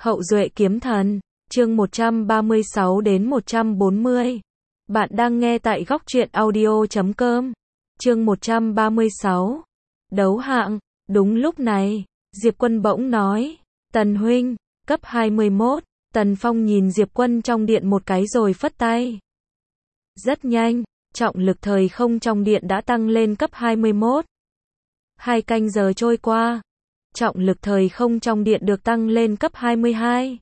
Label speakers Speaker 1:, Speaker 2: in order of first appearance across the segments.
Speaker 1: Hậu duệ kiếm thần, chương 136 đến 140. Bạn đang nghe tại góc truyện audio.com. Chương 136. Đấu hạng. Đúng lúc này, Diệp Quân bỗng nói, Tần huynh, cấp 21. Tần Phong nhìn Diệp Quân trong điện một cái rồi phất tay. Rất nhanh, trọng lực thời không trong điện đã tăng lên cấp 21. 2 canh giờ trôi qua, trọng lực thời không trong điện được tăng lên cấp 22.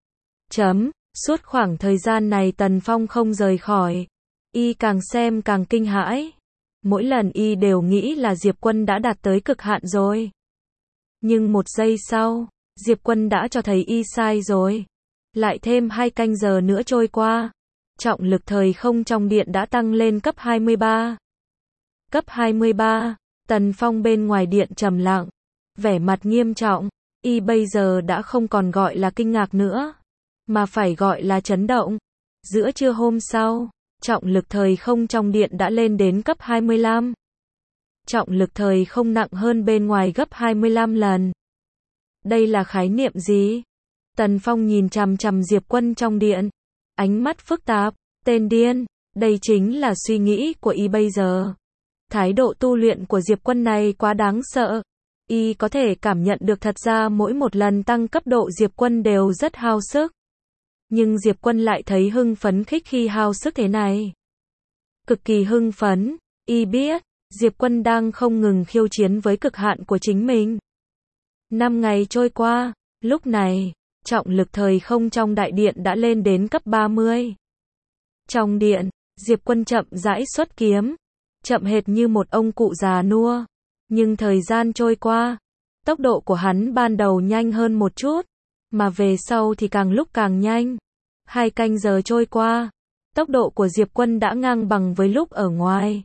Speaker 1: Suốt khoảng thời gian này Tần Phong không rời khỏi. Y càng xem càng kinh hãi. Mỗi lần Y đều nghĩ là Diệp Quân đã đạt tới cực hạn rồi. Nhưng một giây sau, Diệp Quân đã cho thấy Y sai rồi. Lại thêm 2 canh giờ nữa trôi qua, trọng lực thời không trong điện đã tăng lên cấp 23. Cấp 23, Tần Phong bên ngoài điện trầm lặng, vẻ mặt nghiêm trọng. Y bây giờ đã không còn gọi là kinh ngạc nữa, mà phải gọi là chấn động. Giữa trưa hôm sau, trọng lực thời không trong điện đã lên đến cấp 25. Trọng lực thời không nặng hơn bên ngoài gấp 25 lần. Đây là khái niệm gì? Tần Phong nhìn chằm chằm Diệp Quân trong điện, ánh mắt phức tạp. Tên điên, đây chính là suy nghĩ của Y bây giờ. Thái độ tu luyện của Diệp Quân này quá đáng sợ. Y có thể cảm nhận được thật ra mỗi một lần tăng cấp độ Diệp Quân đều rất hao sức. Nhưng Diệp Quân lại thấy hưng phấn khích khi hao sức thế này. Cực kỳ hưng phấn. Y biết, Diệp Quân đang không ngừng khiêu chiến với cực hạn của chính mình. 5 ngày trôi qua, lúc này, trọng lực thời không trong đại điện đã lên đến cấp 30. Trong điện, Diệp Quân chậm rãi xuất kiếm, chậm hệt như một ông cụ già nua. Nhưng thời gian trôi qua, tốc độ của hắn ban đầu nhanh hơn một chút, mà về sau thì càng lúc càng nhanh. 2 canh giờ trôi qua, tốc độ của Diệp Quân đã ngang bằng với lúc ở ngoài.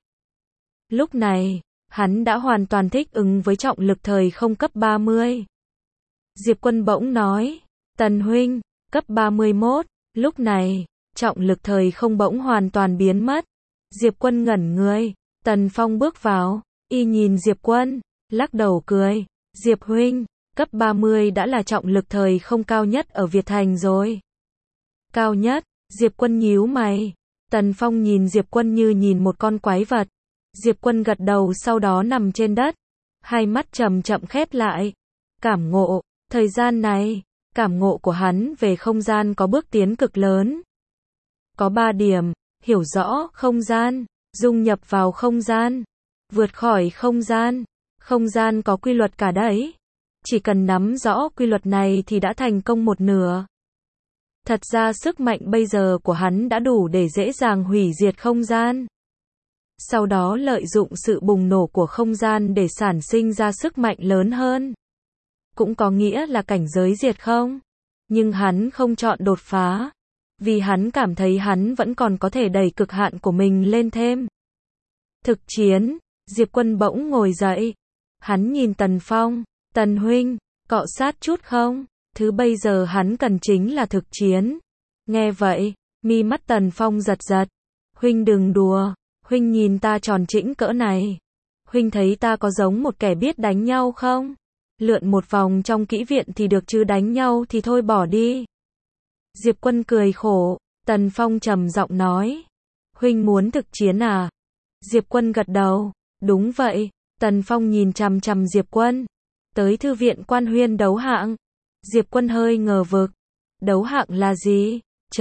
Speaker 1: Lúc này, hắn đã hoàn toàn thích ứng với trọng lực thời không cấp 30. Diệp Quân bỗng nói, Tần huynh, cấp 31. Lúc này, trọng lực thời không bỗng hoàn toàn biến mất. Diệp Quân ngẩn người. Tần Phong bước vào, Y nhìn Diệp Quân, lắc đầu cười. Diệp huynh, cấp 30 đã là trọng lực thời không cao nhất ở Việt Thành rồi. Cao nhất? Diệp Quân nhíu mày. Tần Phong nhìn Diệp Quân như nhìn một con quái vật. Diệp Quân gật đầu sau đó nằm trên đất, hai mắt chậm chậm khép lại. Cảm ngộ, thời gian này, cảm ngộ của hắn về không gian có bước tiến cực lớn. Có 3 điểm: hiểu rõ không gian, dung nhập vào không gian, vượt khỏi không gian. Không gian có quy luật cả đấy. Chỉ cần nắm rõ quy luật này thì đã thành công một nửa. Thật ra sức mạnh bây giờ của hắn đã đủ để dễ dàng hủy diệt không gian. Sau đó lợi dụng sự bùng nổ của không gian để sản sinh ra sức mạnh lớn hơn. Cũng có nghĩa là cảnh giới diệt không. Nhưng hắn không chọn đột phá, vì hắn cảm thấy hắn vẫn còn có thể đẩy cực hạn của mình lên thêm. Thực chiến. Diệp Quân bỗng ngồi dậy. Hắn nhìn Tần Phong. Tần huynh, cọ sát chút không? Thứ bây giờ hắn cần chính là thực chiến. Nghe vậy, mi mắt Tần Phong giật giật. Huynh đừng đùa. Huynh nhìn ta tròn trĩnh cỡ này. Huynh thấy ta có giống một kẻ biết đánh nhau không? Lượn một vòng trong kỹ viện thì được chứ đánh nhau thì thôi bỏ đi. Diệp Quân cười khổ. Tần Phong trầm giọng nói. Huynh muốn thực chiến à? Diệp Quân gật đầu. Đúng vậy. Tần Phong nhìn chằm chằm Diệp Quân. Tới thư viện Quan Huyên đấu hạng. Diệp Quân hơi ngờ vực. Đấu hạng là gì?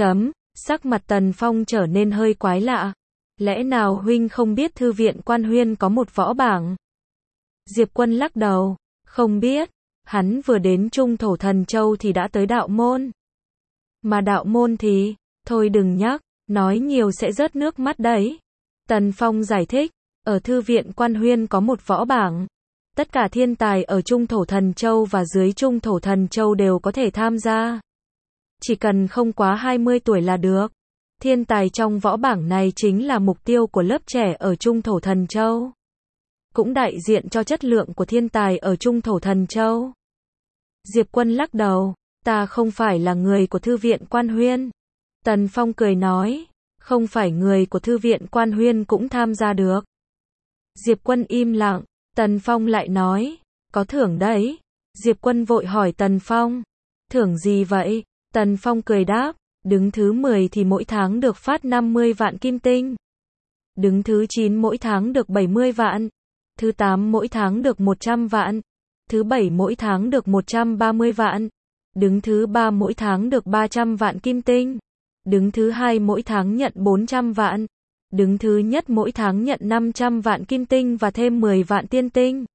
Speaker 1: Sắc mặt Tần Phong trở nên hơi quái lạ. Lẽ nào huynh không biết thư viện Quan Huyên có một võ bảng? Diệp Quân lắc đầu. Không biết. Hắn vừa đến Trung Thổ Thần Châu thì đã tới đạo môn. Mà đạo môn thì, thôi đừng nhắc, nói nhiều sẽ rớt nước mắt đấy. Tần Phong giải thích, ở thư viện Quan Huyên có một võ bảng. Tất cả thiên tài ở Trung Thổ Thần Châu và dưới Trung Thổ Thần Châu đều có thể tham gia. Chỉ cần không quá 20 tuổi là được. Thiên tài trong võ bảng này chính là mục tiêu của lớp trẻ ở Trung Thổ Thần Châu. Cũng đại diện cho chất lượng của thiên tài ở Trung Thổ Thần Châu. Diệp Quân lắc đầu. Ta không phải là người của thư viện Quan Huyên. Tần Phong cười nói. Không phải người của thư viện Quan Huyên cũng tham gia được. Diệp Quân im lặng. Tần Phong lại nói. Có thưởng đấy. Diệp Quân vội hỏi Tần Phong. Thưởng gì vậy? Tần Phong cười đáp, đứng thứ 10 thì mỗi tháng được phát 50 vạn kim tinh. Đứng thứ 9 mỗi tháng được 70 vạn. Thứ 8 mỗi tháng được 100 vạn. Thứ 7 mỗi tháng được 130 vạn. Đứng thứ 3 mỗi tháng được 300 vạn kim tinh. Đứng thứ 2 mỗi tháng nhận 400 vạn. Đứng thứ nhất mỗi tháng nhận 500 vạn kim tinh và thêm 10 vạn tiên tinh.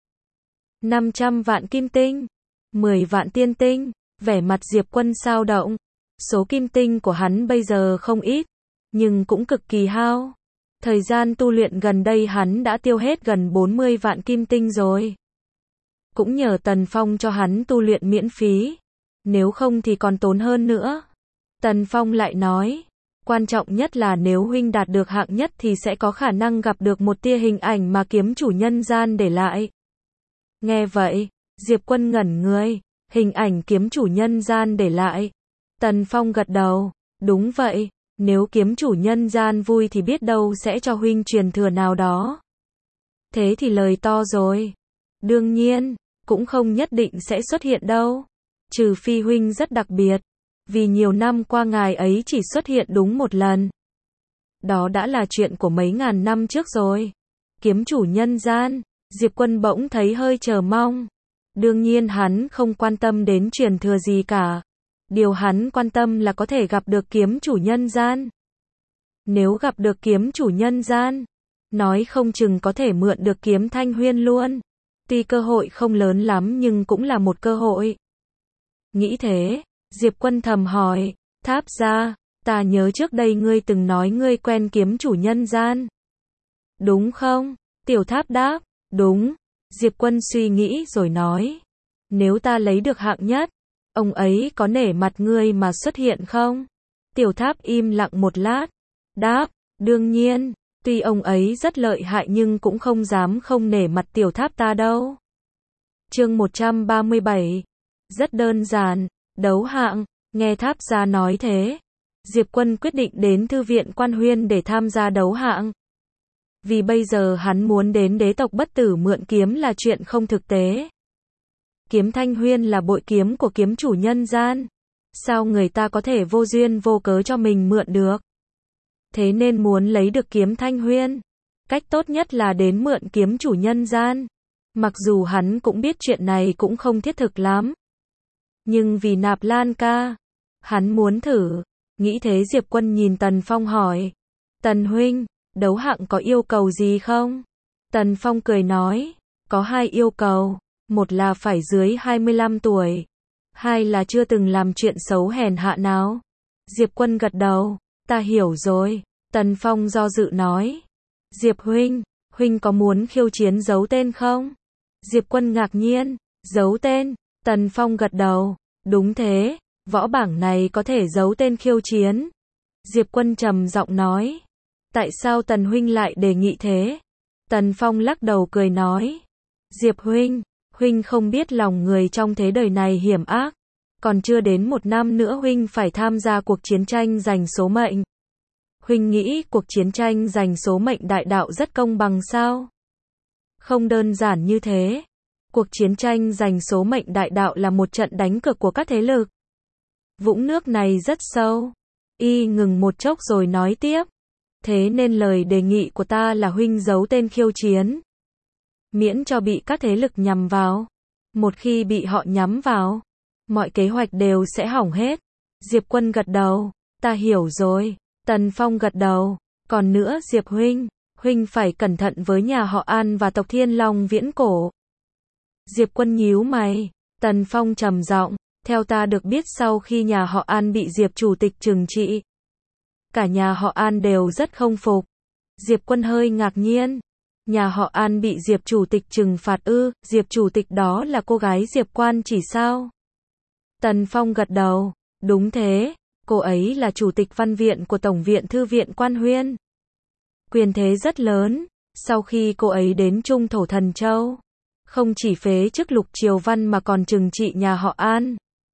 Speaker 1: 500 vạn kim tinh, 10 vạn tiên tinh, vẻ mặt Diệp Quân xao động. Số kim tinh của hắn bây giờ không ít, nhưng cũng cực kỳ hao. Thời gian tu luyện gần đây hắn đã tiêu hết gần 40 vạn kim tinh rồi. Cũng nhờ Tần Phong cho hắn tu luyện miễn phí, nếu không thì còn tốn hơn nữa. Tần Phong lại nói, quan trọng nhất là nếu huynh đạt được hạng nhất thì sẽ có khả năng gặp được một tia hình ảnh mà kiếm chủ nhân gian để lại. Nghe vậy, Diệp Quân ngẩn người, hình ảnh kiếm chủ nhân gian để lại. Tần Phong gật đầu, đúng vậy, nếu kiếm chủ nhân gian vui thì biết đâu sẽ cho huynh truyền thừa nào đó. Thế thì lời to rồi. Đương nhiên, cũng không nhất định sẽ xuất hiện đâu. Trừ phi huynh rất đặc biệt, vì nhiều năm qua ngài ấy chỉ xuất hiện đúng một lần. Đó đã là chuyện của mấy ngàn năm trước rồi. Kiếm chủ nhân gian, Diệp Quân bỗng thấy hơi chờ mong. Đương nhiên hắn không quan tâm đến truyền thừa gì cả. Điều hắn quan tâm là có thể gặp được kiếm chủ nhân gian. Nếu gặp được kiếm chủ nhân gian, nói không chừng có thể mượn được kiếm Thanh Huyên luôn. Tuy cơ hội không lớn lắm nhưng cũng là một cơ hội. Nghĩ thế, Diệp Quân thầm hỏi, Tháp gia, ta nhớ trước đây ngươi từng nói ngươi quen kiếm chủ nhân gian. Đúng không? Tiểu Tháp đáp, đúng. Diệp Quân suy nghĩ rồi nói, nếu ta lấy được hạng nhất, ông ấy có nể mặt ngươi mà xuất hiện không? Tiểu Tháp im lặng một lát, đáp, đương nhiên, tuy ông ấy rất lợi hại nhưng cũng không dám không nể mặt Tiểu Tháp ta đâu. Chương 137. Rất đơn giản, đấu hạng, nghe Tháp gia nói thế. Diệp Quân quyết định đến Thư viện Quan Huyên để tham gia đấu hạng. Vì bây giờ hắn muốn đến đế tộc Bất Tử mượn kiếm là chuyện không thực tế. Kiếm Thanh Huyên là bội kiếm của kiếm chủ nhân gian. Sao người ta có thể vô duyên vô cớ cho mình mượn được? Thế nên muốn lấy được kiếm Thanh Huyên, cách tốt nhất là đến mượn kiếm chủ nhân gian. Mặc dù hắn cũng biết chuyện này cũng không thiết thực lắm. Nhưng vì Nạp Lan ca, hắn muốn thử. Nghĩ thế Diệp Quân nhìn Tần Phong hỏi, Tần huynh, đấu hạng có yêu cầu gì không? Tần Phong cười nói, có 2 yêu cầu. Một là phải dưới 25 tuổi. 2 là chưa từng làm chuyện xấu hèn hạ nào. Diệp Quân gật đầu, ta hiểu rồi. Tần Phong do dự nói, Diệp huynh, huynh có muốn khiêu chiến giấu tên không? Diệp Quân ngạc nhiên, giấu tên? Tần Phong gật đầu, đúng thế, võ bảng này có thể giấu tên khiêu chiến. Diệp Quân trầm giọng nói, tại sao Tần huynh lại đề nghị thế? Tần Phong lắc đầu cười nói, Diệp huynh, huynh không biết lòng người trong thế đời này hiểm ác. Còn chưa đến 1 năm nữa huynh phải tham gia cuộc chiến tranh giành số mệnh. Huynh nghĩ cuộc chiến tranh giành số mệnh đại đạo rất công bằng sao? Không đơn giản như thế. Cuộc chiến tranh giành số mệnh đại đạo là một trận đánh cược của các thế lực. Vũng nước này rất sâu. Y ngừng một chốc rồi nói tiếp. Thế nên lời đề nghị của ta là huynh giấu tên khiêu chiến. Miễn cho bị các thế lực nhắm vào. Một khi bị họ nhắm vào, mọi kế hoạch đều sẽ hỏng hết. Diệp Quân gật đầu, ta hiểu rồi. Tần Phong gật đầu, còn nữa Diệp huynh, huynh phải cẩn thận với nhà họ An và tộc Thiên Long viễn cổ. Diệp Quân nhíu mày, Tần Phong trầm giọng, theo ta được biết sau khi nhà họ An bị Diệp chủ tịch trừng trị, cả nhà họ An đều rất không phục. Diệp Quân hơi ngạc nhiên, nhà họ An bị Diệp chủ tịch trừng phạt ư? Diệp chủ tịch đó là cô gái Diệp Quan chỉ sao? Tần Phong gật đầu, đúng thế, cô ấy là chủ tịch văn viện của Tổng viện Thư viện Quan Huyên. Quyền thế rất lớn, sau khi cô ấy đến Trung Thổ Thần Châu, không chỉ phế chức Lục Triều Văn mà còn trừng trị nhà họ An.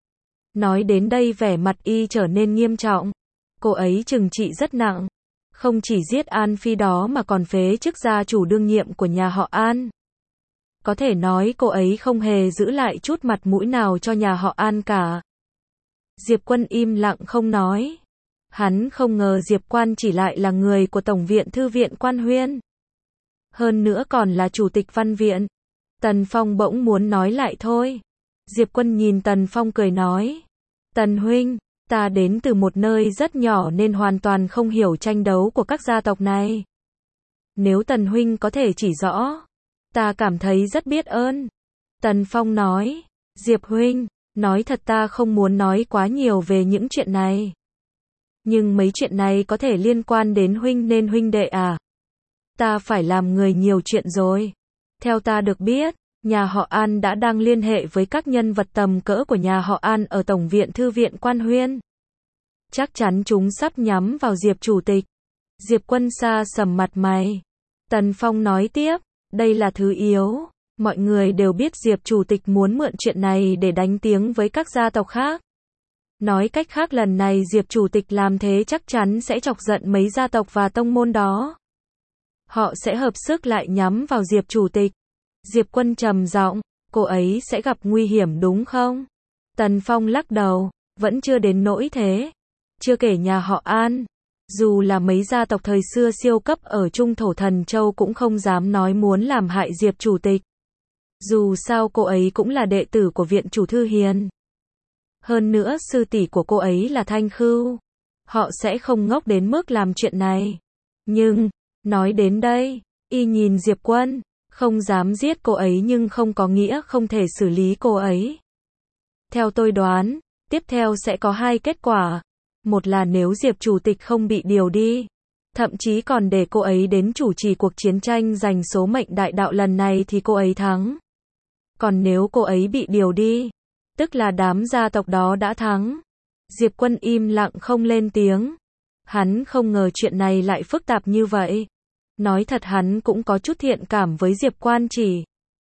Speaker 1: Nói đến đây vẻ mặt y trở nên nghiêm trọng. Cô ấy trừng trị rất nặng, không chỉ giết An Phi đó mà còn phế chức gia chủ đương nhiệm của nhà họ An. Có thể nói cô ấy không hề giữ lại chút mặt mũi nào cho nhà họ An cả. Diệp Quân im lặng không nói. Hắn không ngờ Diệp Quan chỉ lại là người của Tổng viện Thư viện Quan Huyên. Hơn nữa còn là Chủ tịch Văn viện. Tần Phong bỗng muốn nói lại thôi. Diệp Quân nhìn Tần Phong cười nói. Tần huynh, ta đến từ một nơi rất nhỏ nên hoàn toàn không hiểu tranh đấu của các gia tộc này. Nếu Tần huynh có thể chỉ rõ, ta cảm thấy rất biết ơn. Tần Phong nói. Diệp huynh, nói thật ta không muốn nói quá nhiều về những chuyện này. Nhưng mấy chuyện này có thể liên quan đến huynh nên huynh đệ à. Ta phải làm người nhiều chuyện rồi. Theo ta được biết, nhà họ An đã đang liên hệ với các nhân vật tầm cỡ của nhà họ An ở Tổng viện Thư viện Quan Huyên. Chắc chắn chúng sắp nhắm vào Diệp Chủ tịch. Diệp Quân xa sầm mặt mày. Tần Phong nói tiếp, đây là thứ yếu. Mọi người đều biết Diệp Chủ tịch muốn mượn chuyện này để đánh tiếng với các gia tộc khác. Nói cách khác lần này Diệp Chủ tịch làm thế chắc chắn sẽ chọc giận mấy gia tộc và tông môn đó. Họ sẽ hợp sức lại nhắm vào Diệp Chủ tịch. Diệp Quân trầm giọng, cô ấy sẽ gặp nguy hiểm đúng không? Tần Phong lắc đầu, vẫn chưa đến nỗi thế. Chưa kể nhà họ An. Dù là mấy gia tộc thời xưa siêu cấp ở Trung Thổ Thần Châu cũng không dám nói muốn làm hại Diệp Chủ tịch. Dù sao cô ấy cũng là đệ tử của viện chủ Thư Hiền. Hơn nữa sư tỷ của cô ấy là Thanh Khưu. Họ sẽ không ngốc đến mức làm chuyện này. Nhưng, nói đến đây, y nhìn Diệp Quân, không dám giết cô ấy nhưng không có nghĩa không thể xử lý cô ấy. Theo tôi đoán, tiếp theo sẽ có hai kết quả. Một là nếu Diệp Chủ tịch không bị điều đi, thậm chí còn để cô ấy đến chủ trì cuộc chiến tranh giành số mệnh đại đạo lần này thì cô ấy thắng. Còn nếu cô ấy bị điều đi, tức là đám gia tộc đó đã thắng. Diệp Quân im lặng không lên tiếng. Hắn không ngờ chuyện này lại phức tạp như vậy. Nói thật hắn cũng có chút thiện cảm với Diệp Quan chỉ.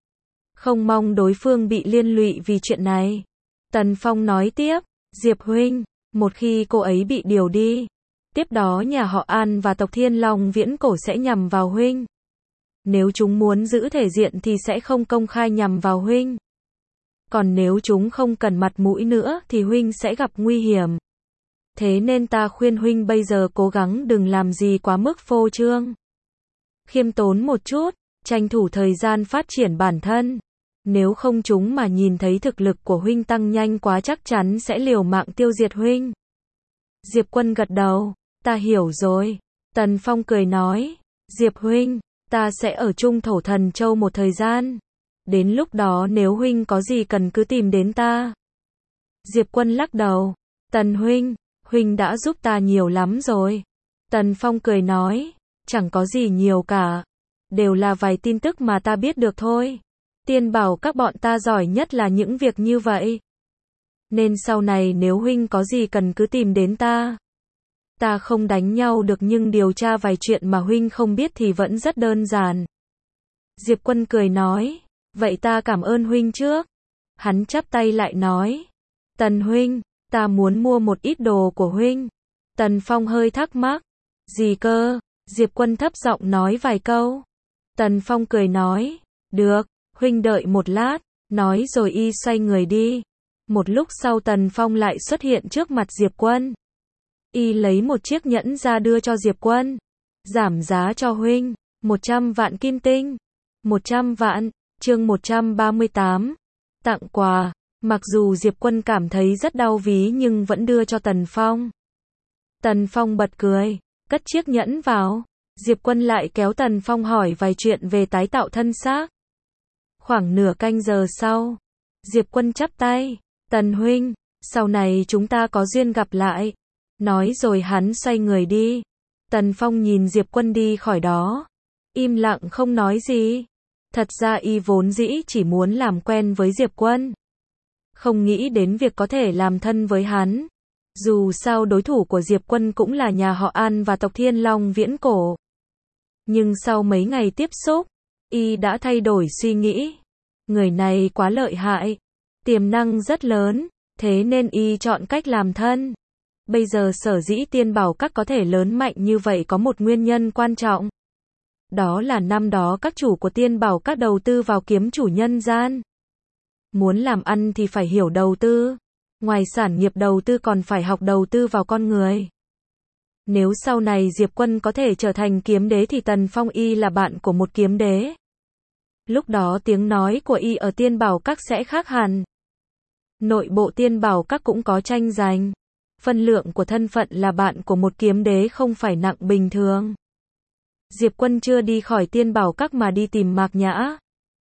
Speaker 1: Không mong đối phương bị liên lụy vì chuyện này. Tần Phong nói tiếp, Diệp huynh, một khi cô ấy bị điều đi, tiếp đó nhà họ An và tộc Thiên Long Viễn Cổ sẽ nhằm vào huynh. Nếu chúng muốn giữ thể diện thì sẽ không công khai nhằm vào huynh. Còn nếu chúng không cần mặt mũi nữa thì huynh sẽ gặp nguy hiểm. Thế nên ta khuyên huynh bây giờ cố gắng đừng làm gì quá mức phô trương. Khiêm tốn một chút, tranh thủ thời gian phát triển bản thân. Nếu không chúng mà nhìn thấy thực lực của huynh tăng nhanh quá chắc chắn sẽ liều mạng tiêu diệt huynh. Diệp Quân gật đầu, ta hiểu rồi. Tần Phong cười nói, Diệp huynh, ta sẽ ở Trung Thổ Thần Châu một thời gian. Đến lúc đó nếu huynh có gì cần cứ tìm đến ta. Diệp Quân lắc đầu, Tần huynh, huynh đã giúp ta nhiều lắm rồi. Tần Phong cười nói, chẳng có gì nhiều cả. Đều là vài tin tức mà ta biết được thôi. Tiên bảo các bọn ta giỏi nhất là những việc như vậy. Nên sau này nếu huynh có gì cần cứ tìm đến ta. Ta không đánh nhau được nhưng điều tra vài chuyện mà huynh không biết thì vẫn rất đơn giản. Diệp Quân cười nói, vậy ta cảm ơn huynh trước. Hắn chắp tay lại nói, Tần huynh, ta muốn mua một ít đồ của huynh. Tần Phong hơi thắc mắc, gì cơ? Diệp Quân thấp giọng nói vài câu. Tần Phong cười nói, được, huynh đợi một lát, nói rồi y xoay người đi. Một lúc sau Tần Phong lại xuất hiện trước mặt Diệp Quân. Y lấy một chiếc nhẫn ra đưa cho Diệp Quân. Giảm giá cho huynh, 100 vạn kim tinh. 100 vạn, chương 138. Tặng quà. Mặc dù Diệp Quân cảm thấy rất đau ví nhưng vẫn đưa cho Tần Phong. Tần Phong bật cười, cất chiếc nhẫn vào. Diệp Quân lại kéo Tần Phong hỏi vài chuyện về tái tạo thân xác. Khoảng nửa canh giờ sau, Diệp Quân chắp tay, Tần huynh, sau này chúng ta có duyên gặp lại. Nói rồi hắn xoay người đi. Tần Phong nhìn Diệp Quân đi khỏi đó, im lặng không nói gì. Thật ra y vốn dĩ chỉ muốn làm quen với Diệp Quân, không nghĩ đến việc có thể làm thân với hắn. Dù sao đối thủ của Diệp Quân cũng là nhà họ An và tộc Thiên Long Viễn Cổ. Nhưng sau mấy ngày tiếp xúc, y đã thay đổi suy nghĩ. Người này quá lợi hại, tiềm năng rất lớn, thế nên y chọn cách làm thân. Bây giờ sở dĩ Tiên Bảo Các có thể lớn mạnh như vậy có một nguyên nhân quan trọng. Đó là năm đó các chủ của Tiên Bảo Các đầu tư vào kiếm chủ nhân gian. Muốn làm ăn thì phải hiểu đầu tư. Ngoài sản nghiệp đầu tư còn phải học đầu tư vào con người. Nếu sau này Diệp Quân có thể trở thành kiếm đế thì Tần Phong y là bạn của một kiếm đế. Lúc đó tiếng nói của y ở Tiên Bảo Các sẽ khác hẳn. Nội bộ Tiên Bảo Các cũng có tranh giành. Phân lượng của thân phận là bạn của một kiếm đế không phải nặng bình thường. Diệp Quân chưa đi khỏi Tiên Bảo Các mà đi tìm Mạc Nhã.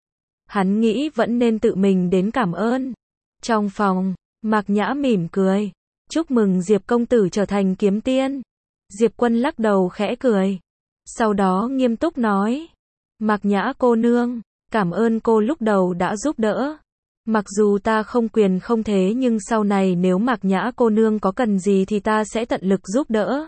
Speaker 1: Hắn nghĩ vẫn nên tự mình đến cảm ơn. Trong phòng, Mạc Nhã mỉm cười. Chúc mừng Diệp công tử trở thành kiếm tiên. Diệp Quân lắc đầu khẽ cười. Sau đó nghiêm túc nói. Mạc Nhã cô nương, cảm ơn cô lúc đầu đã giúp đỡ. Mặc dù ta không quyền không thế nhưng sau này nếu Mạc Nhã cô nương có cần gì thì ta sẽ tận lực giúp đỡ.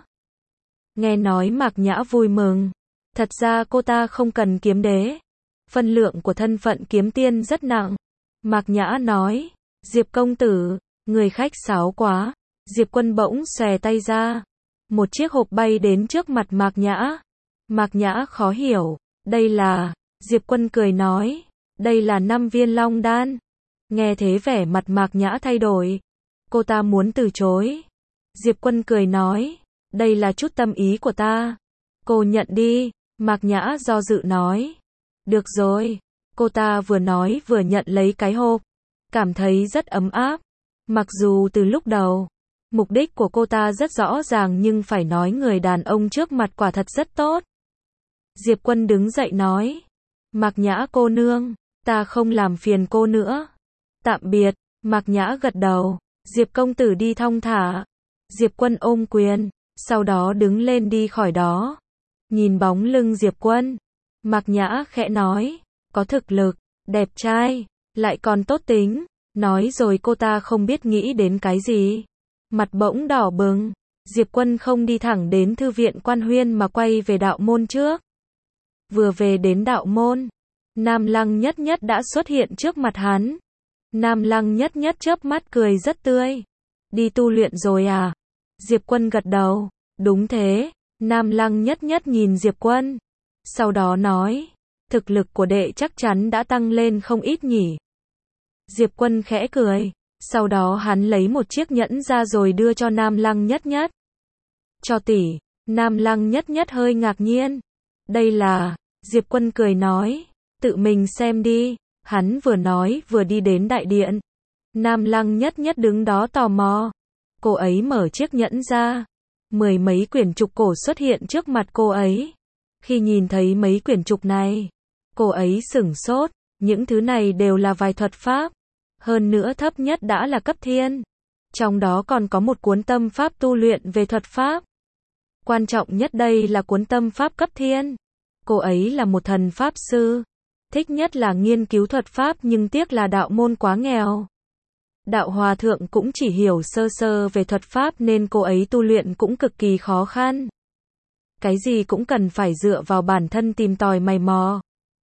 Speaker 1: Nghe nói Mạc Nhã vui mừng. Thật ra cô ta không cần kiếm đế. Phân lượng của thân phận kiếm tiên rất nặng. Mạc Nhã nói. Diệp công tử, người khách sáo quá. Diệp Quân bỗng xòe tay ra. Một chiếc hộp bay đến trước mặt Mạc Nhã. Mạc Nhã khó hiểu. Đây là... Diệp Quân cười nói. Đây là 5 viên long đan. Nghe thế vẻ mặt Mạc Nhã thay đổi. Cô ta muốn từ chối. Diệp Quân cười nói. Đây là chút tâm ý của ta. Cô nhận đi. Mạc Nhã do dự nói. Được rồi. Cô ta vừa nói vừa nhận lấy cái hộp. Cảm thấy rất ấm áp. Mặc dù từ lúc đầu, mục đích của cô ta rất rõ ràng nhưng phải nói người đàn ông trước mặt quả thật rất tốt. Diệp Quân đứng dậy nói. Mạc Nhã cô nương, ta không làm phiền cô nữa. Tạm biệt. Mạc Nhã gật đầu. Diệp công tử đi thong thả. Diệp Quân ôm quyền. Sau đó đứng lên đi khỏi đó. Nhìn bóng lưng Diệp Quân. Mạc Nhã khẽ nói. Có thực lực, đẹp trai, lại còn tốt tính. Nói rồi cô ta không biết nghĩ đến cái gì. Mặt bỗng đỏ bừng. Diệp Quân không đi thẳng đến thư viện Quan Huyên mà quay về đạo môn trước. Vừa về đến đạo môn, Nam Lăng Nhất Nhất đã xuất hiện trước mặt hắn. Nam Lăng Nhất Nhất chớp mắt cười rất tươi. Đi tu luyện rồi à? Diệp Quân gật đầu. Đúng thế. Nam Lăng Nhất Nhất nhìn Diệp Quân. Sau đó nói. Thực lực của đệ chắc chắn đã tăng lên không ít nhỉ. Diệp Quân khẽ cười. Sau đó hắn lấy một chiếc nhẫn ra rồi đưa cho Nam Lăng Nhất Nhất. Cho tỷ. Nam Lăng Nhất Nhất hơi ngạc nhiên. Đây là... Diệp Quân cười nói. Tự mình xem đi. Hắn vừa nói vừa đi đến đại điện. Nam Lăng Nhất Nhất đứng đó tò mò. Cô ấy mở chiếc nhẫn ra. 10 mấy quyển trục cổ xuất hiện trước mặt cô ấy. Khi nhìn thấy mấy quyển trục này, cô ấy sửng sốt. Những thứ này đều là vài thuật pháp. Hơn nữa thấp nhất đã là cấp thiên. Trong đó còn có một cuốn tâm pháp tu luyện về thuật pháp. Quan trọng nhất đây là cuốn tâm pháp cấp thiên. Cô ấy là một thần pháp sư. Thích nhất là nghiên cứu thuật pháp nhưng tiếc là đạo môn quá nghèo. Đạo hòa thượng cũng chỉ hiểu sơ sơ về thuật pháp nên cô ấy tu luyện cũng cực kỳ khó khăn. Cái gì cũng cần phải dựa vào bản thân tìm tòi mày mò.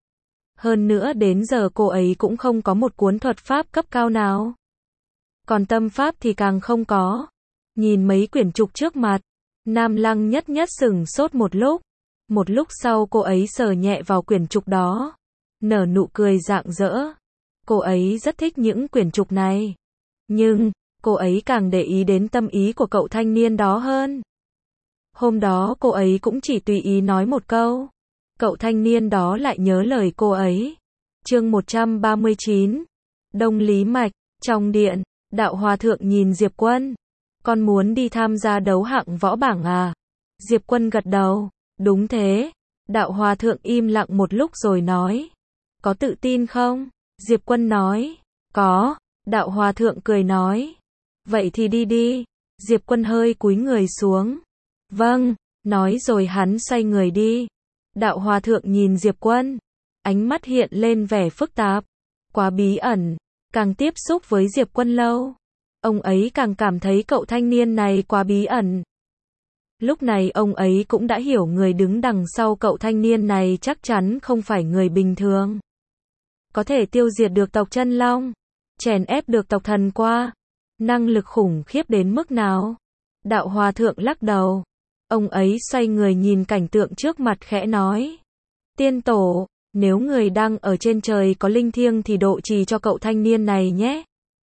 Speaker 1: Hơn nữa đến giờ cô ấy cũng không có một cuốn thuật pháp cấp cao nào. Còn tâm pháp thì càng không có. Nhìn mấy quyển trục trước mặt, Nam Lăng Nhất Nhất sửng sốt một lúc. Một lúc sau cô ấy sờ nhẹ vào quyển trục đó. Nở nụ cười rạng rỡ. Cô ấy rất thích những quyển trục này. Nhưng, cô ấy càng để ý đến tâm ý của cậu thanh niên đó hơn. Hôm đó cô ấy cũng chỉ tùy ý nói một câu. Cậu thanh niên đó lại nhớ lời cô ấy. Chương 139. Đông Lý Mạch, trong điện, đạo hòa thượng nhìn Diệp Quân. Con muốn đi tham gia đấu hạng võ bảng à? Diệp Quân gật đầu. Đúng thế. Đạo hòa thượng im lặng một lúc rồi nói. Có tự tin không? Diệp Quân nói. Có. Đạo hòa thượng cười nói. Vậy thì đi đi. Diệp Quân hơi cúi người xuống. Vâng. Nói rồi hắn xoay người đi. Đạo hòa thượng nhìn Diệp Quân. Ánh mắt hiện lên vẻ phức tạp. Quá bí ẩn. Càng tiếp xúc với Diệp Quân lâu, ông ấy càng cảm thấy cậu thanh niên này quá bí ẩn. Lúc này ông ấy cũng đã hiểu người đứng đằng sau cậu thanh niên này chắc chắn không phải người bình thường. Có thể tiêu diệt được tộc Chân Long, chèn ép được tộc Thần Qua. Năng lực khủng khiếp đến mức nào? Đạo hòa thượng lắc đầu. Ông ấy xoay người nhìn cảnh tượng trước mặt khẽ nói. Tiên tổ, nếu người đang ở trên trời có linh thiêng thì độ trì cho cậu thanh niên này nhé.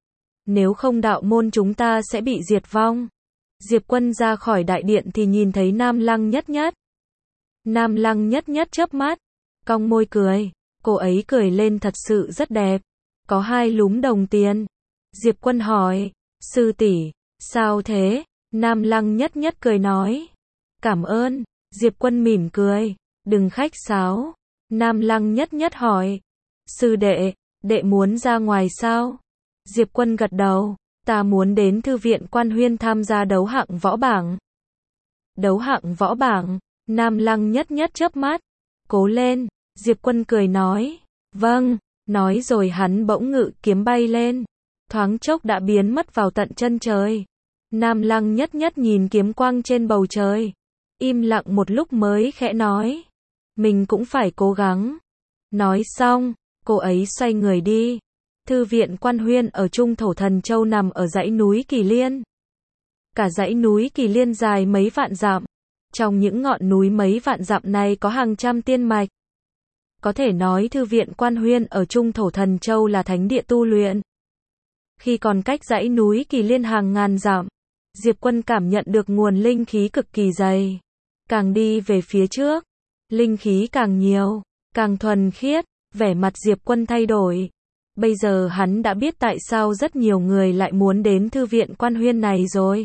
Speaker 1: nếu không đạo môn chúng ta sẽ bị diệt vong. Diệp Quân ra khỏi đại điện thì nhìn thấy Nam Lăng Nhất Nhất. Nam Lăng Nhất Nhất chớp mắt, cong môi cười, cô ấy cười lên thật sự rất đẹp, có 2 lúm đồng tiền. Diệp Quân hỏi, sư tỷ, sao thế? Nam Lăng Nhất Nhất cười nói, cảm ơn. Diệp Quân mỉm cười, đừng khách sáo. Nam Lăng Nhất Nhất hỏi, sư đệ, đệ muốn ra ngoài sao? Diệp Quân gật đầu, ta muốn đến thư viện Quan Huyên tham gia đấu hạng võ bảng. Đấu hạng võ bảng? Nam Lăng Nhất Nhất chớp mắt, cố lên. Diệp Quân cười nói, vâng, nói rồi hắn bỗng ngự kiếm bay lên, thoáng chốc đã biến mất vào tận chân trời. Nam Lăng Nhất Nhất nhìn kiếm quang trên bầu trời, im lặng một lúc mới khẽ nói, mình cũng phải cố gắng. Nói xong, cô ấy xoay người đi. Thư viện Quan Huyên ở Trung Thổ Thần Châu nằm ở dãy núi Kỳ Liên. Cả dãy núi Kỳ Liên dài mấy vạn dặm. Trong những ngọn núi mấy vạn dặm này có hàng trăm tiên mạch. Có thể nói Thư viện Quan Huyên ở Trung Thổ Thần Châu là thánh địa tu luyện. Khi còn cách dãy núi Kỳ Liên hàng ngàn dặm, Diệp Quân cảm nhận được nguồn linh khí cực kỳ dày. Càng đi về phía trước, linh khí càng nhiều, càng thuần khiết, vẻ mặt Diệp Quân thay đổi. Bây giờ hắn đã biết tại sao rất nhiều người lại muốn đến Thư viện Quan Huyên này rồi.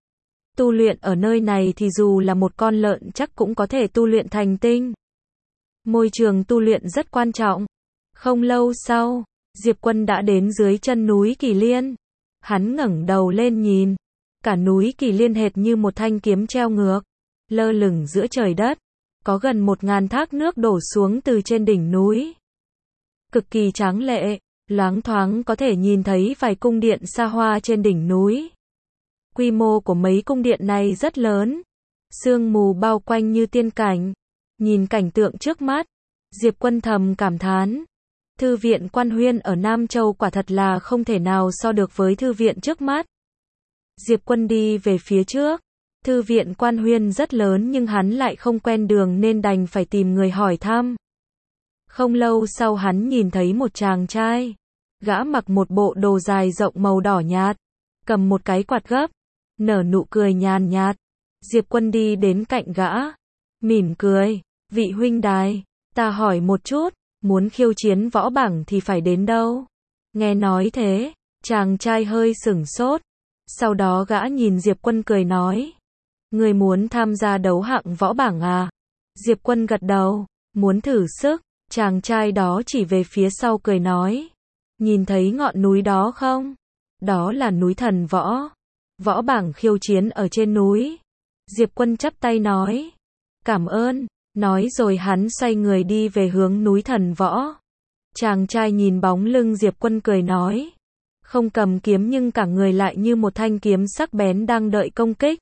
Speaker 1: Tu luyện ở nơi này thì dù là một con lợn chắc cũng có thể tu luyện thành tinh. Môi trường tu luyện rất quan trọng. Không lâu sau, Diệp Quân đã đến dưới chân núi Kỳ Liên. Hắn ngẩng đầu lên nhìn, cả núi Kỳ Liên hệt như một thanh kiếm treo ngược, lơ lửng giữa trời đất. Có gần 1000 thác nước đổ xuống từ trên đỉnh núi. Cực kỳ tráng lệ, loáng thoáng có thể nhìn thấy vài cung điện xa hoa trên đỉnh núi. Quy mô của mấy cung điện này rất lớn, sương mù bao quanh như tiên cảnh. Nhìn cảnh tượng trước mắt, Diệp Quân thầm cảm thán, Thư viện Quan Huyên ở Nam Châu quả thật là không thể nào so được với thư viện trước mắt. Diệp Quân đi về phía trước, Thư viện Quan Huyên rất lớn nhưng hắn lại không quen đường nên đành phải tìm người hỏi thăm. Không lâu sau hắn nhìn thấy một chàng trai, gã mặc một bộ đồ dài rộng màu đỏ nhạt, cầm một cái quạt gấp, nở nụ cười nhàn nhạt. Diệp Quân đi đến cạnh gã, mỉm cười, vị huynh đài, ta hỏi một chút, muốn khiêu chiến võ bảng thì phải đến đâu? Nghe nói thế, chàng trai hơi sửng sốt, sau đó gã nhìn Diệp Quân cười nói, người muốn tham gia đấu hạng võ bảng à? Diệp Quân gật đầu, muốn thử sức. Chàng trai đó chỉ về phía sau cười nói, nhìn thấy ngọn núi đó không? Đó là núi Thần Võ. Võ bảng khiêu chiến ở trên núi. Diệp Quân chắp tay nói, cảm ơn. Nói rồi hắn xoay người đi về hướng núi Thần Võ. Chàng trai nhìn bóng lưng Diệp Quân cười nói, không cầm kiếm nhưng cả người lại như một thanh kiếm sắc bén đang đợi công kích.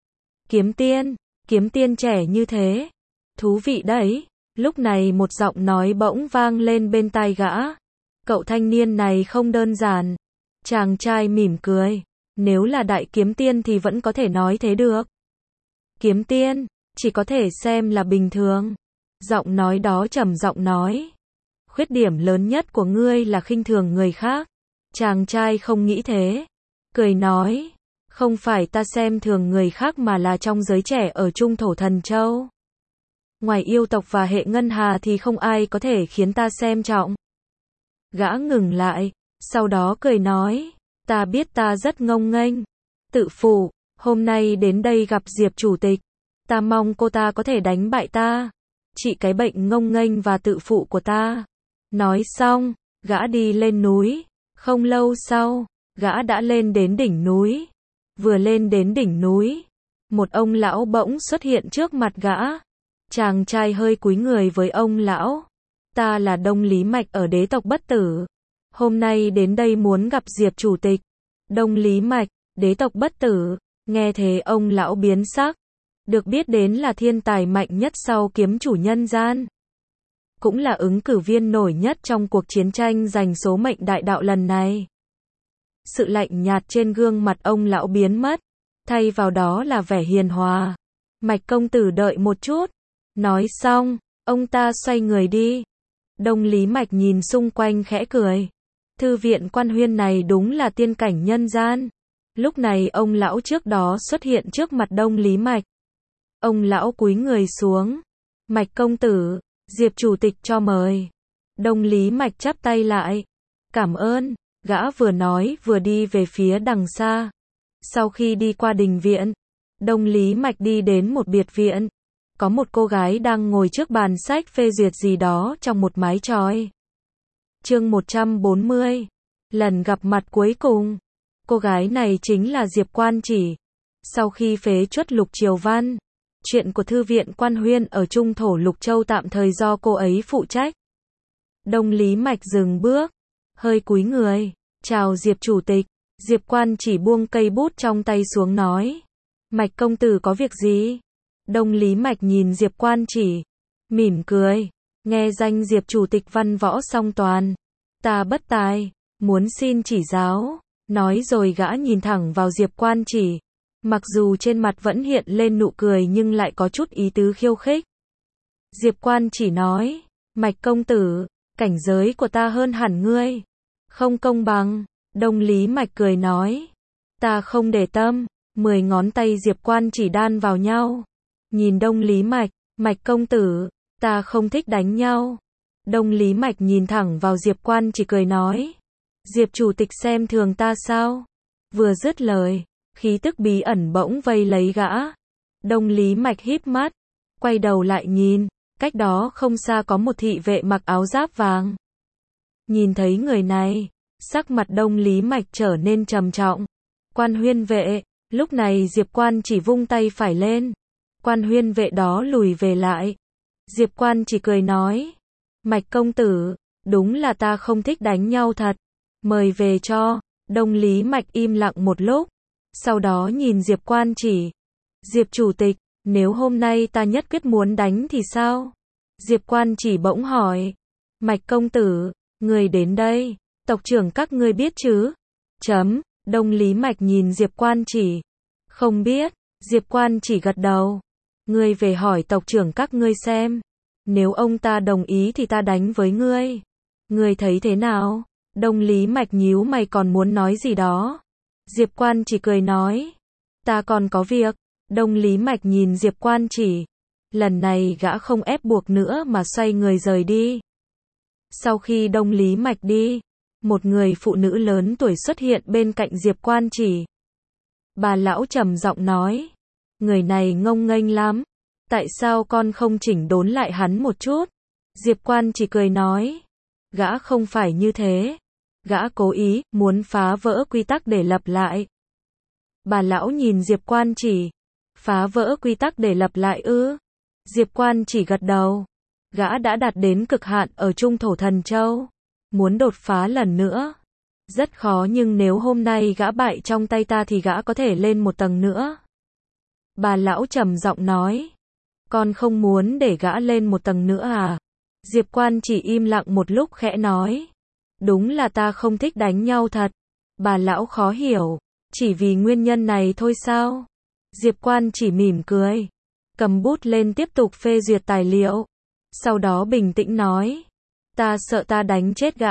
Speaker 1: Kiếm tiên trẻ như thế, thú vị đấy. Lúc này một giọng nói bỗng vang lên bên tai gã, cậu thanh niên này không đơn giản. Chàng trai mỉm cười, nếu là đại kiếm tiên thì vẫn có thể nói thế được. Kiếm tiên, chỉ có thể xem là bình thường. Giọng nói đó trầm giọng nói, khuyết điểm lớn nhất của ngươi là khinh thường người khác. Chàng trai không nghĩ thế, cười nói, không phải ta xem thường người khác mà là trong giới trẻ ở Trung Thổ Thần Châu. Ngoài yêu tộc và hệ ngân hà thì không ai có thể khiến ta xem trọng. Gã ngừng lại, sau đó cười nói, ta biết ta rất ngông nghênh, tự phụ, hôm nay đến đây gặp Diệp chủ tịch, ta mong cô ta có thể đánh bại ta, trị cái bệnh ngông nghênh và tự phụ của ta. Nói xong, gã đi lên núi, không lâu sau, gã đã lên đến đỉnh núi. Vừa lên đến đỉnh núi, một ông lão bỗng xuất hiện trước mặt gã. Chàng trai hơi cúi người với ông lão. Ta là Đông Lý Mạch ở đế tộc Bất Tử. Hôm nay đến đây muốn gặp Diệp chủ tịch. Đông Lý Mạch, đế tộc Bất Tử. Nghe thế ông lão biến sắc. Được biết đến là thiên tài mạnh nhất sau kiếm chủ nhân gian. Cũng là ứng cử viên nổi nhất trong cuộc chiến tranh giành số mệnh đại đạo lần này. Sự lạnh nhạt trên gương mặt ông lão biến mất. Thay vào đó là vẻ hiền hòa. Mạch công tử đợi một chút. Nói xong, ông ta xoay người đi. Đông Lý Mạch nhìn xung quanh khẽ cười. Thư viện Quan Huyên này đúng là tiên cảnh nhân gian. Lúc này ông lão trước đó xuất hiện trước mặt Đông Lý Mạch. Ông lão cúi người xuống. Mạch công tử, Diệp chủ tịch cho mời. Đông Lý Mạch chắp tay lại. Cảm ơn, gã vừa nói vừa đi về phía đằng xa. Sau khi đi qua đình viện, Đông Lý Mạch đi đến một biệt viện. Có một cô gái đang ngồi trước bàn sách phê duyệt gì đó trong một mái chòi. Chương 140. Lần gặp mặt cuối cùng. Cô gái này chính là Diệp Quan Chỉ. Sau khi phế truất Lục Triều Văn, chuyện của Thư viện Quan Huyên ở Trung Thổ Lục Châu tạm thời do cô ấy phụ trách. Đông Lý Mạch dừng bước, hơi cúi người, chào Diệp chủ tịch. Diệp Quan Chỉ buông cây bút trong tay xuống nói. Mạch công tử có việc gì? Đông Lý Mạch nhìn Diệp Quan Chỉ, mỉm cười. Nghe danh Diệp chủ tịch văn võ song toàn. Ta bất tài, muốn xin chỉ giáo. Nói rồi gã nhìn thẳng vào Diệp Quan Chỉ. Mặc dù trên mặt vẫn hiện lên nụ cười nhưng lại có chút ý tứ khiêu khích. Diệp Quan Chỉ nói. Mạch công tử, cảnh giới của ta hơn hẳn ngươi. Không công bằng. Đông Lý Mạch cười nói. Ta không để tâm. 10 ngón tay Diệp Quan Chỉ đan vào nhau. Nhìn Đông Lý Mạch. Mạch công tử, ta không thích đánh nhau. Đông Lý Mạch nhìn thẳng vào Diệp Quan Chỉ cười nói. Diệp chủ tịch xem thường ta sao? Vừa dứt lời, khí tức bí ẩn bỗng vây lấy gã. Đông Lý Mạch híp mắt, quay đầu lại nhìn, cách đó không xa có một thị vệ mặc áo giáp vàng. Nhìn thấy người này, sắc mặt Đông Lý Mạch trở nên trầm trọng. Quan Huyên vệ. Lúc này Diệp Quan Chỉ vung tay phải lên. Quan Huyên vệ đó lùi về lại. Diệp Quan Chỉ cười nói. Mạch công tử, đúng là ta không thích đánh nhau thật. Mời về cho. Đông Lý Mạch im lặng một lúc. Sau đó nhìn Diệp Quan Chỉ. Diệp chủ tịch, nếu hôm nay ta nhất quyết muốn đánh thì sao? Diệp Quan Chỉ bỗng hỏi. Mạch công tử, người đến đây, tộc trưởng các ngươi biết chứ? Đông Lý Mạch nhìn Diệp Quan Chỉ. Không biết. Diệp Quan Chỉ gật đầu. Ngươi về hỏi tộc trưởng các ngươi xem. Nếu ông ta đồng ý thì ta đánh với ngươi. Ngươi thấy thế nào? Đông Lý Mạch nhíu mày còn muốn nói gì đó. Diệp Quan Chỉ cười nói. Ta còn có việc. Đông Lý Mạch nhìn Diệp Quan Chỉ. Lần này gã không ép buộc nữa mà xoay người rời đi. Sau khi Đông Lý Mạch đi, một người phụ nữ lớn tuổi xuất hiện bên cạnh Diệp Quan Chỉ. Bà lão trầm giọng nói. Người này ngông nghênh lắm. Tại sao con không chỉnh đốn lại hắn một chút? Diệp Quan Chỉ cười nói. Gã không phải như thế. Gã cố ý, muốn phá vỡ quy tắc để lập lại. Bà lão nhìn Diệp Quan Chỉ. Phá vỡ quy tắc để lập lại ư? Diệp Quan Chỉ gật đầu. Gã đã đạt đến cực hạn ở Trung Thổ Thần Châu. Muốn đột phá lần nữa. Rất khó nhưng nếu hôm nay gã bại trong tay ta thì gã có thể lên một tầng nữa. Bà lão trầm giọng nói. Con không muốn để gã lên một tầng nữa à? Diệp Quan Chỉ im lặng một lúc khẽ nói. Đúng là ta không thích đánh nhau thật. Bà lão khó hiểu. Chỉ vì nguyên nhân này thôi sao? Diệp Quan Chỉ mỉm cười. Cầm bút lên tiếp tục phê duyệt tài liệu. Sau đó bình tĩnh nói. Ta sợ ta đánh chết gã.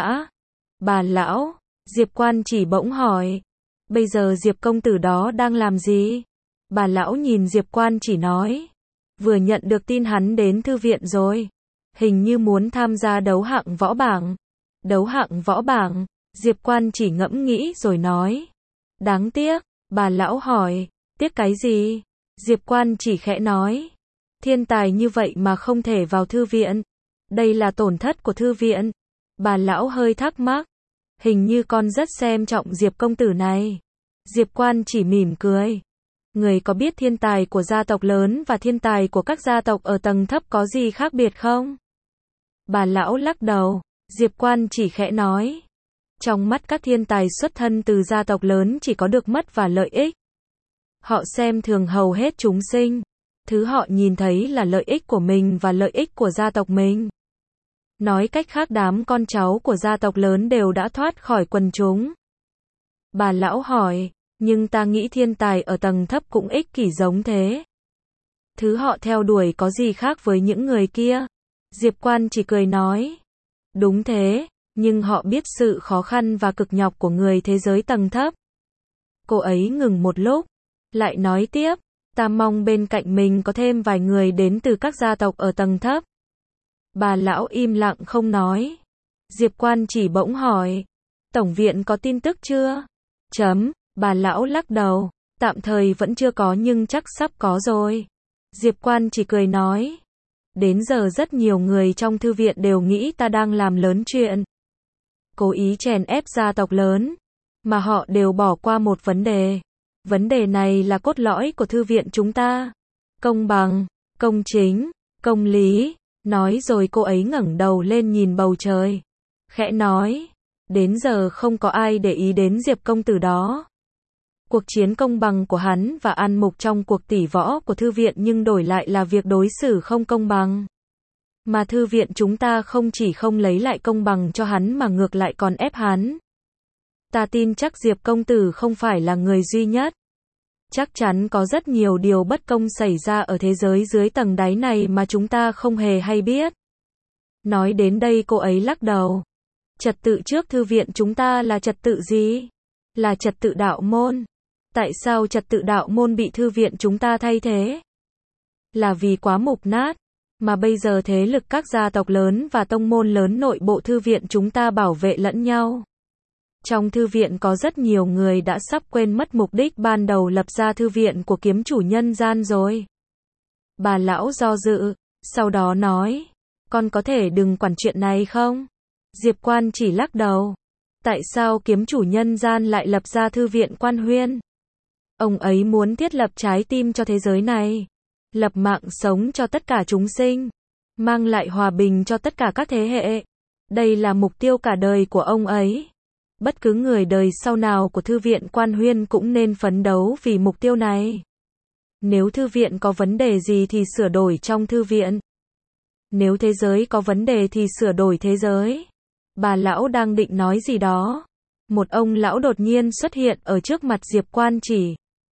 Speaker 1: Bà lão. Diệp Quan Chỉ bỗng hỏi. Bây giờ Diệp công tử đó đang làm gì? Bà lão nhìn Diệp Quan Chỉ nói. Vừa nhận được tin hắn đến thư viện rồi. Hình như muốn tham gia đấu hạng võ bảng. Đấu hạng võ bảng. Diệp Quan Chỉ ngẫm nghĩ rồi nói. Đáng tiếc. Bà lão hỏi. Tiếc cái gì? Diệp Quan Chỉ khẽ nói. Thiên tài như vậy mà không thể vào thư viện. Đây là tổn thất của thư viện. Bà lão hơi thắc mắc. Hình như con rất xem trọng Diệp công tử này. Diệp Quan Chỉ mỉm cười. Người có biết thiên tài của gia tộc lớn và thiên tài của các gia tộc ở tầng thấp có gì khác biệt không? Bà lão lắc đầu. Diệp Quan Chỉ khẽ nói. Trong mắt các thiên tài xuất thân từ gia tộc lớn chỉ có được mất và lợi ích. Họ xem thường hầu hết chúng sinh. Thứ họ nhìn thấy là lợi ích của mình và lợi ích của gia tộc mình. Nói cách khác đám con cháu của gia tộc lớn đều đã thoát khỏi quần chúng. Bà lão hỏi, nhưng ta nghĩ thiên tài ở tầng thấp cũng ích kỷ giống thế. Thứ họ theo đuổi có gì khác với những người kia? Diệp Quan Chỉ cười nói. Đúng thế, nhưng họ biết sự khó khăn và cực nhọc của người thế giới tầng thấp. Cô ấy ngừng một lúc, lại nói tiếp, ta mong bên cạnh mình có thêm vài người đến từ các gia tộc ở tầng thấp. Bà lão im lặng không nói. Diệp Quan chỉ bỗng hỏi, Tổng viện có tin tức chưa? Bà lão lắc đầu, tạm thời vẫn chưa có nhưng chắc sắp có rồi. Diệp Quan chỉ cười nói, đến giờ rất nhiều người trong thư viện đều nghĩ ta đang làm lớn chuyện, cố ý chèn ép gia tộc lớn, mà họ đều bỏ qua một vấn đề. Vấn đề này là cốt lõi của thư viện chúng ta. Công bằng, công chính, công lý. Nói rồi cô ấy ngẩng đầu lên nhìn bầu trời. Khẽ nói, đến giờ không có ai để ý đến Diệp công tử đó. Cuộc chiến công bằng của hắn và An Mục trong cuộc tỷ võ của thư viện nhưng đổi lại là việc đối xử không công bằng. Mà thư viện chúng ta không chỉ không lấy lại công bằng cho hắn mà ngược lại còn ép hắn. Ta tin chắc Diệp công tử không phải là người duy nhất. Chắc chắn có rất nhiều điều bất công xảy ra ở thế giới dưới tầng đáy này mà chúng ta không hề hay biết. Nói đến đây cô ấy lắc đầu. Trật tự trước thư viện chúng ta là trật tự gì? Là trật tự đạo môn. Tại sao trật tự đạo môn bị thư viện chúng ta thay thế? Là vì quá mục nát. Mà bây giờ thế lực các gia tộc lớn và tông môn lớn nội bộ thư viện chúng ta bảo vệ lẫn nhau. Trong thư viện có rất nhiều người đã sắp quên mất mục đích ban đầu lập ra thư viện của kiếm chủ nhân gian rồi. Bà lão do dự, sau đó nói, con có thể đừng quản chuyện này không? Diệp Quan chỉ lắc đầu. Tại sao kiếm chủ nhân gian lại lập ra thư viện Quan Huyên? Ông ấy muốn thiết lập trái tim cho thế giới này, lập mạng sống cho tất cả chúng sinh, mang lại hòa bình cho tất cả các thế hệ. Đây là mục tiêu cả đời của ông ấy. Bất cứ người đời sau nào của thư viện Quan Huyên cũng nên phấn đấu vì mục tiêu này. Nếu thư viện có vấn đề gì thì sửa đổi trong thư viện. Nếu thế giới có vấn đề thì sửa đổi thế giới. Bà lão đang định nói gì đó. Một ông lão đột nhiên xuất hiện ở trước mặt Diệp Quan chỉ.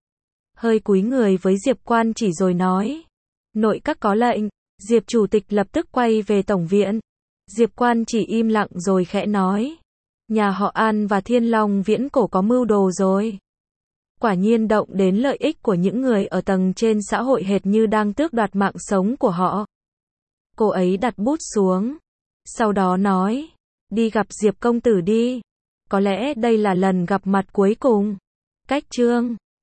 Speaker 1: Hơi cúi người với Diệp Quan chỉ rồi nói. Nội các có lệnh. Diệp chủ tịch lập tức quay về tổng viện. Diệp Quan chỉ im lặng rồi khẽ nói. Nhà họ An và Thiên Long viễn cổ có mưu đồ rồi. Quả nhiên động đến lợi ích của những người ở tầng trên xã hội hệt như đang tước đoạt mạng sống của họ. Cô ấy đặt bút xuống. Sau đó nói. Đi gặp Diệp công tử đi. Có lẽ đây là lần gặp mặt cuối cùng. Cách chương